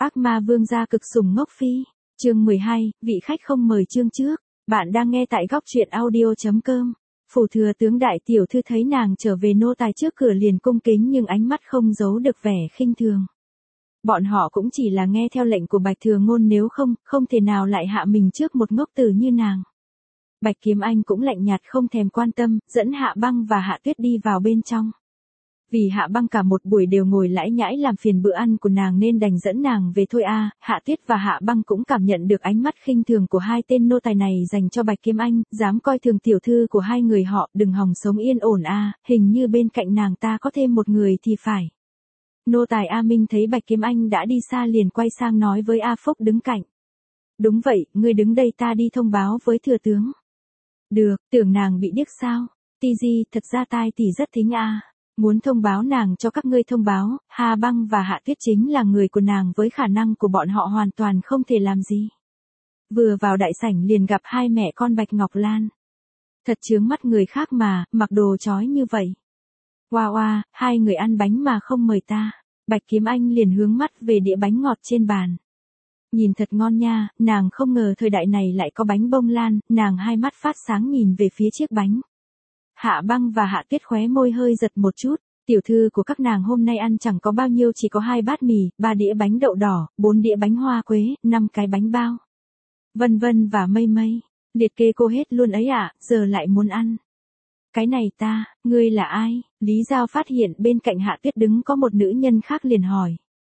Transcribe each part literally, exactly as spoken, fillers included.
Ác ma vương gia cực sủng ngốc phi. Chương mười hai, vị khách không mời chương trước. Bạn đang nghe tại góc truyện audio chấm com. Phủ thừa tướng đại tiểu thư thấy nàng trở về nô tài trước cửa liền cung kính nhưng ánh mắt không giấu được vẻ khinh thường. Bọn họ cũng chỉ là nghe theo lệnh của Bạch Thừa Ngôn, nếu không, không thể nào lại hạ mình trước một ngốc tử như nàng. Bạch Kiếm Anh cũng lạnh nhạt không thèm quan tâm, dẫn Hạ Băng và Hạ Tuyết đi vào bên trong. Vì Hạ Băng cả một buổi đều ngồi lãi nhãi làm phiền bữa ăn của nàng nên đành dẫn nàng về thôi a. À, Hạ Tuyết và Hạ Băng cũng cảm nhận được ánh mắt khinh thường của hai tên nô tài này dành cho Bạch Kiếm Anh, dám coi thường tiểu thư của hai người họ, đừng hòng sống yên ổn a, à, hình như bên cạnh nàng ta có thêm một người thì phải. Nô tài A Minh thấy Bạch Kiếm Anh đã đi xa liền quay sang nói với A Phúc đứng cạnh. Đúng vậy, ngươi đứng đây ta đi thông báo với thừa tướng. Được, tưởng nàng bị điếc sao? Ti Di, thật ra tai tỷ rất thính a. À. Muốn thông báo nàng cho các ngươi thông báo, Hạ Băng và Hạ Tuyết chính là người của nàng, với khả năng của bọn họ hoàn toàn không thể làm gì. Vừa vào đại sảnh liền gặp hai mẹ con Bạch Ngọc Lan. Thật chướng mắt người khác mà, mặc đồ chói như vậy. Oa oa, hai người ăn bánh mà không mời ta. Bạch Kiếm Anh liền hướng mắt về đĩa bánh ngọt trên bàn. Nhìn thật ngon nha, nàng không ngờ thời đại này lại có bánh bông lan, nàng hai mắt phát sáng nhìn về phía chiếc bánh. Hạ Băng và Hạ Tuyết khóe môi hơi giật một chút, tiểu thư của các nàng hôm nay ăn chẳng có bao nhiêu, chỉ có hai bát mì, ba đĩa bánh đậu đỏ, bốn đĩa bánh hoa quế, năm cái bánh bao. Vân vân và mây mây, liệt kê cô hết luôn ấy ạ, à, giờ lại muốn ăn. Cái này ta, ngươi là ai? Lý Giao phát hiện bên cạnh Hạ Tuyết đứng có một nữ nhân khác liền hỏi.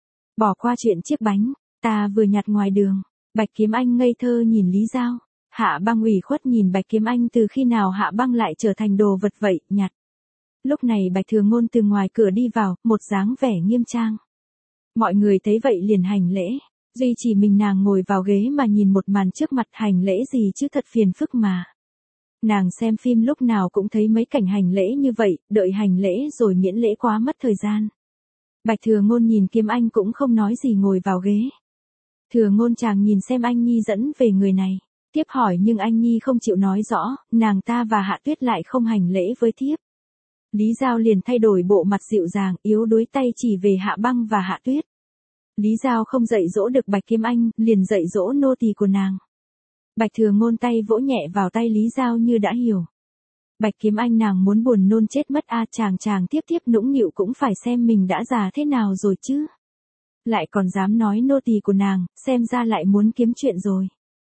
Bỏ qua chuyện chiếc bánh, ta vừa nhặt ngoài đường. Bạch Kiếm Anh ngây thơ nhìn Lý Giao. Hạ Băng ủy khuất nhìn Bạch Kiếm Anh, từ khi nào Hạ Băng lại trở thành đồ vật vậy, nhặt. Lúc này Bạch Thừa Ngôn từ ngoài cửa đi vào, một dáng vẻ nghiêm trang. Mọi người thấy vậy liền hành lễ, duy chỉ mình nàng ngồi vào ghế mà nhìn một màn trước mặt, hành lễ gì chứ thật phiền phức mà. Nàng xem phim lúc nào cũng thấy mấy cảnh hành lễ như vậy, đợi hành lễ rồi miễn lễ quá mất thời gian. Bạch Thừa Ngôn nhìn Kiếm Anh cũng không nói gì ngồi vào ghế. Thừa Ngôn chàng nhìn xem anh Nhi dẫn về người này. Tiếp hỏi nhưng anh Nhi không chịu nói rõ, nàng ta và Hạ Tuyết lại không hành lễ với thiếp. Lý Giao liền thay đổi bộ mặt dịu dàng, yếu đuối tay chỉ về Hạ Băng và Hạ Tuyết. Lý Giao không dạy dỗ được Bạch Kiếm Anh, liền dạy dỗ nô tỳ của nàng. Bạch Thừa Ngôn tay vỗ nhẹ vào tay Lý Giao như đã hiểu. Bạch Kiếm Anh nàng muốn buồn nôn chết mất a, à, chàng chàng tiếp tiếp nũng nịu cũng phải xem mình đã già thế nào rồi chứ. Lại còn dám nói nô tỳ của nàng, xem ra lại muốn kiếm chuyện rồi.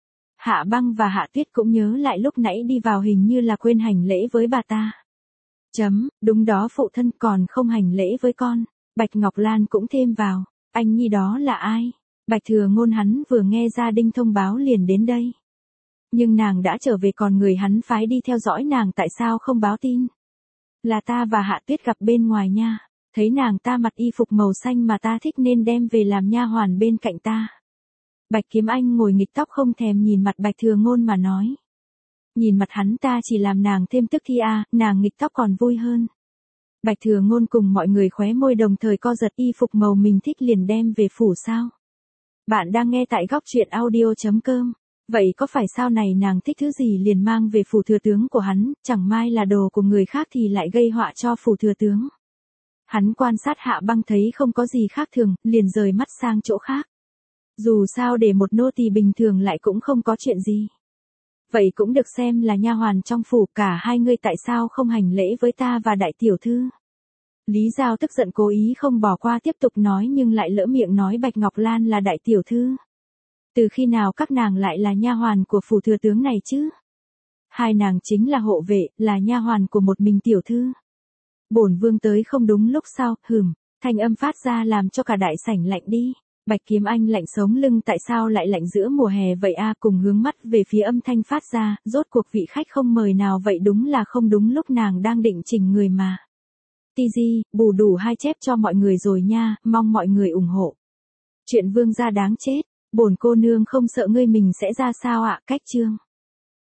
Hạ Băng và Hạ Tuyết cũng nhớ lại lúc nãy đi vào hình như là quên hành lễ với bà ta. Chấm, đúng đó phụ thân, còn không hành lễ với con. Bạch Ngọc Lan cũng thêm vào, anh Nhi đó là ai? Bạch Thừa Ngôn hắn vừa nghe gia đình thông báo liền đến đây. Nhưng nàng đã trở về còn người hắn phái đi theo dõi nàng tại sao không báo tin? Là ta và Hạ Tuyết gặp bên ngoài nha, thấy nàng ta mặc y phục màu xanh mà ta thích nên đem về làm nha hoàn bên cạnh ta. Bạch Kiếm Anh ngồi nghịch tóc không thèm nhìn mặt Bạch Thừa Ngôn mà nói. Nhìn mặt hắn ta chỉ làm nàng thêm tức thi a, nàng nghịch tóc còn vui hơn. Bạch Thừa Ngôn cùng mọi người khóe môi đồng thời co giật, y phục màu mình thích liền đem về phủ sao? Bạn đang nghe tại góc truyện audio chấm com. Vậy có phải sao này nàng thích thứ gì liền mang về phủ thừa tướng của hắn, chẳng mai là đồ của người khác thì lại gây họa cho phủ thừa tướng. Hắn quan sát Hạ Băng thấy không có gì khác thường, liền rời mắt sang chỗ khác. Dù sao để một nô tỳ bình thường lại cũng không có chuyện gì. Vậy cũng được xem là nha hoàn trong phủ, cả hai ngươi tại sao không hành lễ với ta và đại tiểu thư? Lý Giao tức giận cố ý không bỏ qua tiếp tục nói nhưng lại lỡ miệng nói Bạch Ngọc Lan là đại tiểu thư. Từ khi nào các nàng lại là nha hoàn của phủ thừa tướng này chứ? Hai nàng chính là hộ vệ, là nha hoàn của một mình tiểu thư. Bổn vương tới không đúng lúc sao? Hừm, thanh âm phát ra làm cho cả đại sảnh lạnh đi. Bạch Kiếm Anh lạnh sống lưng, tại sao lại lạnh giữa mùa hè vậy a? À, cùng hướng mắt về phía âm thanh phát ra, rốt cuộc vị khách không mời nào vậy, đúng là không đúng lúc nàng đang định chỉnh người mà. Ti Di, bù đủ hai chép cho mọi người rồi nha, mong mọi người ủng hộ. Chuyện vương gia đáng chết, bổn cô nương không sợ ngươi mình sẽ ra sao ạ? À? Cách chương.